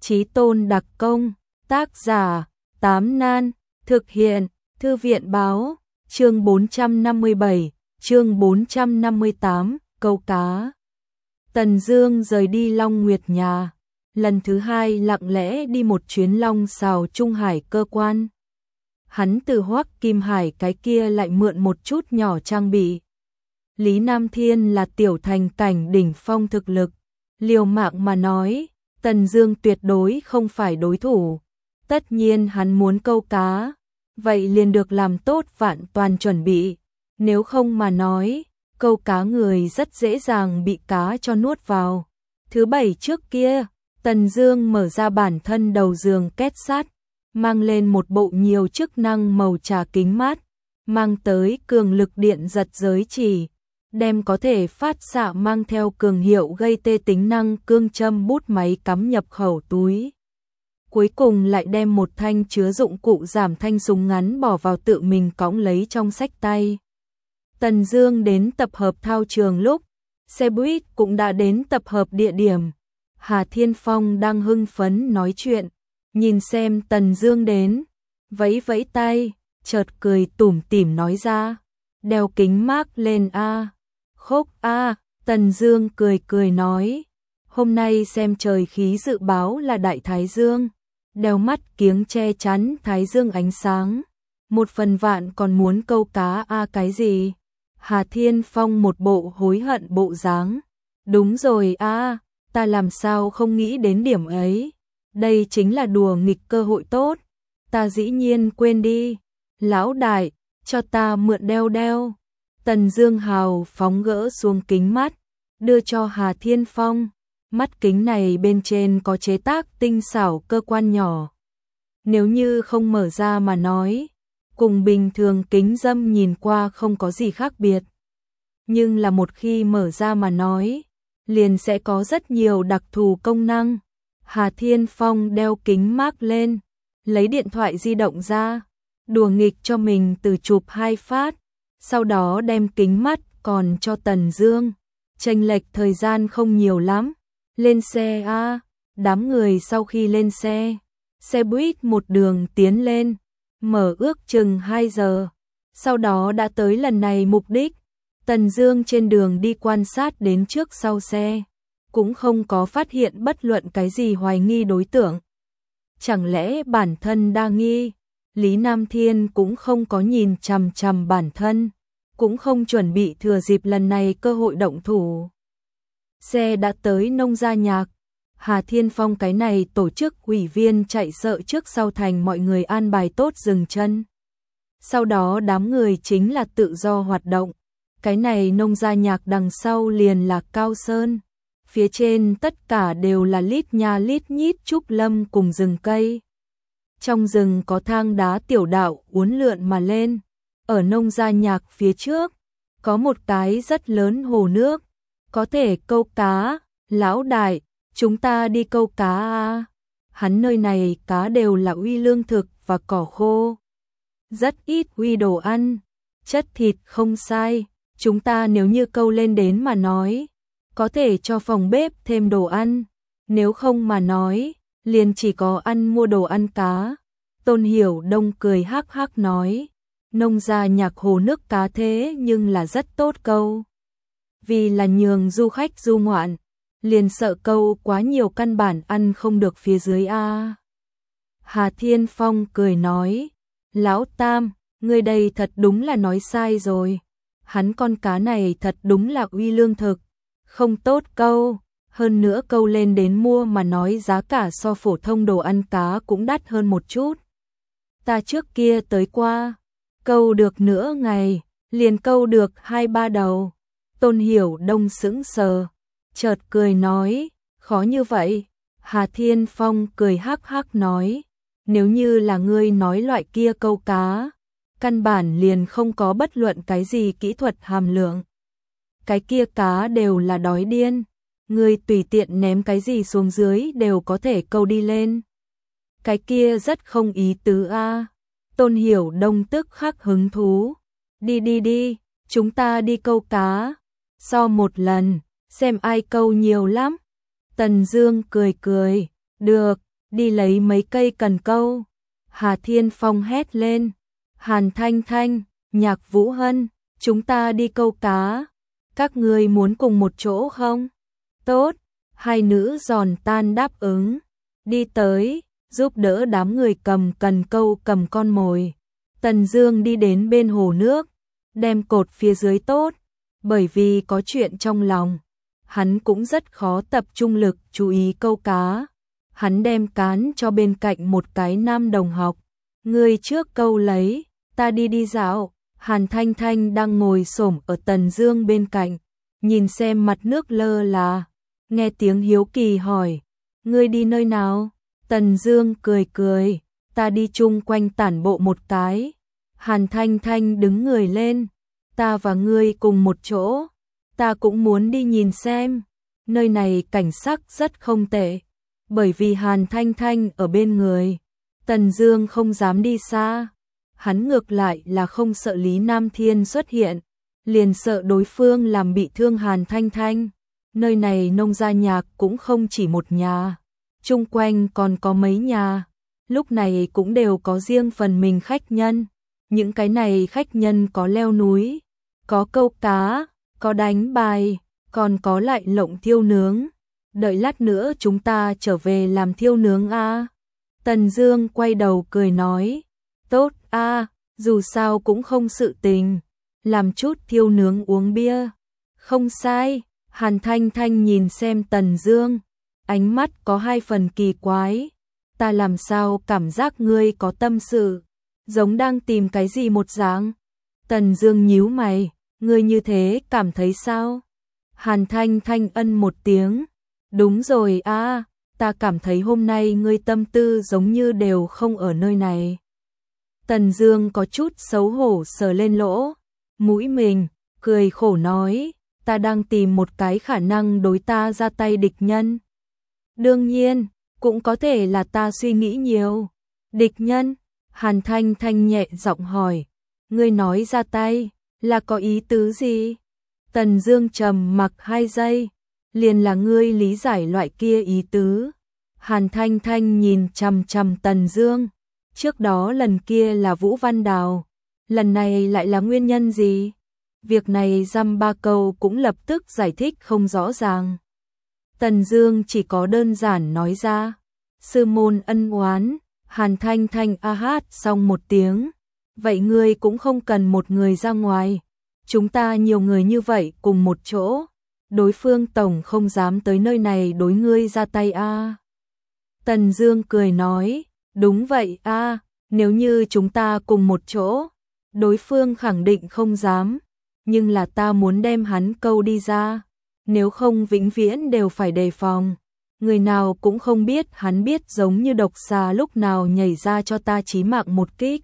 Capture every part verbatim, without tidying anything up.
Chí Tôn đặc công, tác giả, Tám Nan, thực hiện, Thư viện báo, chương bốn trăm năm mươi bảy, chương bốn trăm năm mươi tám, câu cá. Tần Dương rời đi Long Nguyệt nhà, lần thứ hai lặng lẽ đi một chuyến Long Sào Trung Hải cơ quan. Hắn từ Hoắc Kim Hải cái kia lại mượn một chút nhỏ trang bị. Lý Nam Thiên là tiểu thành cảnh đỉnh phong thực lực, liều mạng mà nói, Tần Dương tuyệt đối không phải đối thủ. Tất nhiên hắn muốn câu cá, vậy liền được làm tốt vạn toàn chuẩn bị, nếu không mà nói, câu cá người rất dễ dàng bị cá cho nuốt vào. Thứ bảy trước kia, Tần Dương mở ra bản thân đầu giường két sắt, mang lên một bộ nhiều chức năng màu trà kính mát, mang tới cường lực điện giật giới chỉ, đem có thể phát xạ mang theo cường hiệu gây tê tính năng cương châm bút máy cắm nhập khẩu túi. Cuối cùng lại đem một thanh chứa dụng cụ giảm thanh súng ngắn bỏ vào tự mình cõng lấy trong xách tay. Tần Dương đến tập hợp thao trường lúc, xe buýt cũng đã đến tập hợp địa điểm. Hà Thiên Phong đang hưng phấn nói chuyện, nhìn xem Tần Dương đến, vẫy vẫy tay, chợt cười tủm tỉm nói ra, đeo kính mác lên a. Khốc a, Tần Dương cười cười nói, hôm nay xem trời khí dự báo là đại thái dương, đeo mắt kiếng che chắn thái dương ánh sáng, một phần vạn còn muốn câu cá a cái gì? Hà Thiên Phong một bộ hối hận bộ dáng, đúng rồi a, ta làm sao không nghĩ đến điểm ấy, đây chính là đùa nghịch cơ hội tốt, ta dĩ nhiên quên đi, lão đại, cho ta mượn đeo đeo. Tần Dương hào phóng gỡ xuống kính mắt, đưa cho Hà Thiên Phong, mắt kính này bên trên có chế tác tinh xảo cơ quan nhỏ. Nếu như không mở ra mà nói, cùng bình thường kính râm nhìn qua không có gì khác biệt. Nhưng là một khi mở ra mà nói, liền sẽ có rất nhiều đặc thù công năng. Hà Thiên Phong đeo kính mác lên, lấy điện thoại di động ra, đùa nghịch cho mình từ chụp hai phát, sau đó đem kính mắt còn cho Tần Dương. Chênh lệch thời gian không nhiều lắm, lên xe a. Đám người sau khi lên xe, xe buýt một đường tiến lên, mở ước chừng hai giờ, sau đó đã tới lần này mục đích. Tần Dương trên đường đi quan sát đến trước sau xe, cũng không có phát hiện bất luận cái gì hoài nghi đối tượng. Chẳng lẽ bản thân đa nghi? Lý Nam Thiên cũng không có nhìn chằm chằm bản thân, cũng không chuẩn bị thừa dịp lần này cơ hội động thủ. Xe đã tới Nông Gia Nhạc, Hà Thiên Phong cái này tổ chức ủy viên chạy sợ trước sau thành mọi người an bài tốt dừng chân. Sau đó đám người chính là tự do hoạt động, cái này Nông Gia Nhạc đằng sau liền là Cao Sơn, phía trên tất cả đều là lít nha lít nhít trúc lâm cùng rừng cây. Trong rừng có thang đá tiểu đạo uốn lượn mà lên, ở Nông Gia Nhạc phía trước, có một cái rất lớn hồ nước, có thể câu cá, lão đại, chúng ta đi câu cá a. Hắn nơi này cá đều là uy lương thực và cỏ khô, rất ít uy đồ ăn, chất thịt không sai, chúng ta nếu như câu lên đến mà nói, có thể cho phòng bếp thêm đồ ăn, nếu không mà nói, liền chỉ có ăn mua đồ ăn cá. Tôn Hiểu Đông cười hắc hắc nói, Nông Gia Nhạc hồ nước cá thế nhưng là rất tốt câu. Vì là nhường du khách du ngoạn, liền sợ câu quá nhiều căn bản ăn không được phía dưới a. Hà Thiên Phong cười nói, lão Tam, ngươi đây thật đúng là nói sai rồi. Hắn con cá này thật đúng là uy lương thực, không tốt câu, hơn nữa câu lên đến mua mà nói giá cả so phổ thông đồ ăn cá cũng đắt hơn một chút. Ta trước kia tới qua, câu được nửa ngày, liền câu được hai ba đầu. Tôn Hiểu Đông sững sờ, chợt cười nói, khó như vậy. Hà Thiên Phong cười hắc hắc nói, nếu như là ngươi nói loại kia câu cá, căn bản liền không có bất luận cái gì kỹ thuật hàm lượng. Cái kia cá đều là đói điên, ngươi tùy tiện ném cái gì xuống dưới đều có thể câu đi lên. Cái kia rất không ý tứ a. Tôn Hiểu Đông tức khắc hứng thú, đi đi đi, chúng ta đi câu cá, so một lần, xem ai câu nhiều lắm. Tần Dương cười cười, được, đi lấy mấy cây cần câu. Hà Thiên Phong hét lên. Hàn Thanh Thanh, Nhạc Vũ Hân, chúng ta đi câu cá. Các ngươi muốn cùng một chỗ không? Tốt, hai nữ giòn tan đáp ứng. Đi tới, giúp đỡ đám người cầm cần câu cầm con mồi. Tần Dương đi đến bên hồ nước, đem cột phía dưới tốt, bởi vì có chuyện trong lòng. Hắn cũng rất khó tập trung lực chú ý câu cá. Hắn đem cán cho bên cạnh một cái nam đồng học. Ngươi trước câu lấy, ta đi đi dạo. Hàn Thanh Thanh đang ngồi xổm ở Tần Dương bên cạnh, nhìn xem mặt nước lơ là, nghe tiếng hiếu kỳ hỏi, ngươi đi nơi nào? Tần Dương cười cười, ta đi chung quanh tản bộ một cái. Hàn Thanh Thanh đứng người lên, ta và ngươi cùng một chỗ, ta cũng muốn đi nhìn xem. Nơi này cảnh sắc rất không tệ, bởi vì Hàn Thanh Thanh ở bên người, Tần Dương không dám đi xa. Hắn ngược lại là không sợ Lý Nam Thiên xuất hiện, liền sợ đối phương làm bị thương Hàn Thanh Thanh. Nơi này nông gia nhạc cũng không chỉ một nhà, chung quanh còn có mấy nhà, lúc này cũng đều có riêng phần mình khách nhân. Những cái này khách nhân có leo núi, có câu cá, có đánh bài, còn có lại lộng thiêu nướng. Đợi lát nữa chúng ta trở về làm thiêu nướng a. Tần Dương quay đầu cười nói, tốt a, dù sao cũng không sự tình, làm chút thiêu nướng uống bia. Không sai. Hàn Thanh Thanh nhìn xem Tần Dương, ánh mắt có hai phần kỳ quái. Ta làm sao cảm giác ngươi có tâm sự, giống đang tìm cái gì một dạng. Tần Dương nhíu mày, ngươi như thế cảm thấy sao? Hàn Thanh Thanh ân một tiếng, đúng rồi a, ta cảm thấy hôm nay ngươi tâm tư giống như đều không ở nơi này. Tần Dương có chút xấu hổ sờ lên lỗ mũi mình, cười khổ nói, ta đang tìm một cái khả năng đối ta ra tay địch nhân. Đương nhiên, cũng có thể là ta suy nghĩ nhiều. Địch nhân? Hàn Thanh Thanh nhẹ giọng hỏi, ngươi nói ra tay, là có ý tứ gì? Tần Dương trầm mặc hai giây, liền là ngươi lý giải loại kia ý tứ. Hàn Thanh Thanh nhìn chằm chằm Tần Dương, trước đó lần kia là Vũ Văn Đào, lần này lại là nguyên nhân gì? Việc này dăm ba câu cũng lập tức giải thích không rõ ràng. Tần Dương chỉ có đơn giản nói ra, sư môn ân oán. Hàn Thanh Thanh a hát xong một tiếng, vậy ngươi cũng không cần một người ra ngoài, chúng ta nhiều người như vậy cùng một chỗ, đối phương tổng không dám tới nơi này đối ngươi ra tay a. Tần Dương cười nói, đúng vậy a, nếu như chúng ta cùng một chỗ, đối phương khẳng định không dám, nhưng là ta muốn đem hắn câu đi ra, nếu không vĩnh viễn đều phải đề phòng. Người nào cũng không biết hắn biết giống như độc xà lúc nào nhảy ra cho ta chí mạng một kích.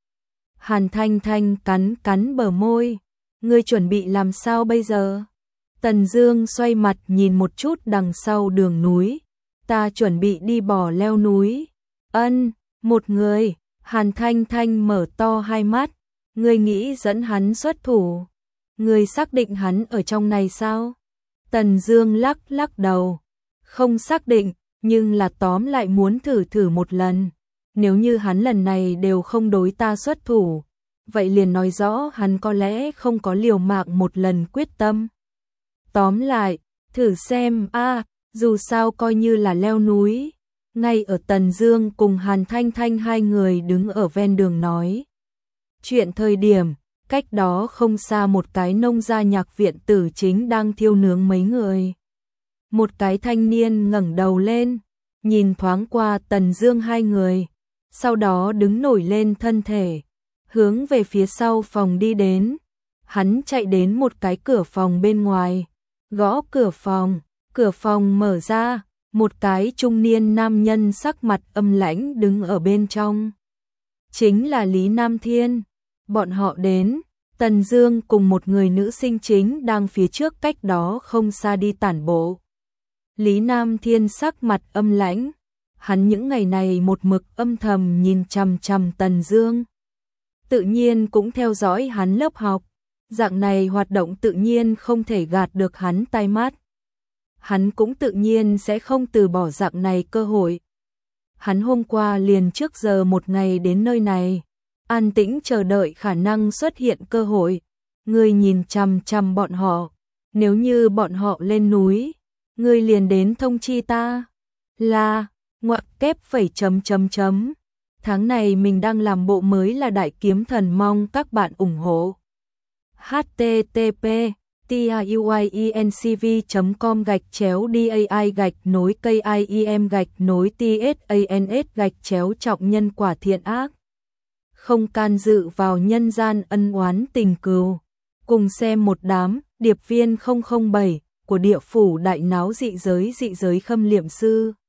Hàn Thanh Thanh cắn cắn bờ môi, ngươi chuẩn bị làm sao bây giờ? Tần Dương xoay mặt nhìn một chút đằng sau đường núi, ta chuẩn bị đi bò leo núi. Ân, một người. Hàn Thanh Thanh mở to hai mắt, ngươi nghĩ dẫn hắn xuất thủ? Ngươi xác định hắn ở trong này sao? Tần Dương lắc lắc đầu, không xác định, nhưng là tóm lại muốn thử thử một lần. Nếu như hắn lần này đều không đối ta xuất thủ, vậy liền nói rõ hắn có lẽ không có liều mạng một lần quyết tâm. Tóm lại, thử xem a, dù sao coi như là leo núi. Ngay ở Tần Dương cùng Hàn Thanh Thanh hai người đứng ở ven đường nói chuyện thời điểm, cách đó không xa một cái nông gia nhạc viện tử chính đang thiêu nướng mấy người. Một cái thanh niên ngẩng đầu lên, nhìn thoáng qua Tần Dương hai người, sau đó đứng nổi lên thân thể, hướng về phía sau phòng đi đến. Hắn chạy đến một cái cửa phòng bên ngoài, gõ cửa phòng, cửa phòng mở ra, một cái trung niên nam nhân sắc mặt âm lãnh đứng ở bên trong. Chính là Lý Nam Thiên. Bọn họ đến, Tần Dương cùng một người nữ sinh chính đang phía trước cách đó không xa đi tản bộ. Lý Nam Thiên sắc mặt âm lãnh, hắn những ngày này một mực âm thầm nhìn chằm chằm Tần Dương. Tự nhiên cũng theo dõi hắn lớp học, dạng này hoạt động tự nhiên không thể gạt được hắn tai mắt. Hắn cũng tự nhiên sẽ không từ bỏ dạng này cơ hội. hắn hôm qua liền trước giờ một ngày đến nơi này, an tĩnh chờ đợi khả năng xuất hiện cơ hội. Ngươi nhìn chằm chằm bọn họ, nếu như bọn họ lên núi, ngươi liền đến thông chi ta. Là, ngoặc kép phẩy chấm chấm chấm. Tháng này mình đang làm bộ mới là Đại Kiếm Thần, mong các bạn ủng hộ. h t t p tiuyencv chấm com gạch chéo dai gạch nối kim gạch nối tsans gạch chéo trọng nhân quả thiện ác. Không can dự vào nhân gian ân oán tình cừu. Cùng xem một đám điệp viên không không bảy của địa phủ đại náo dị giới dị giới khâm liệm sư.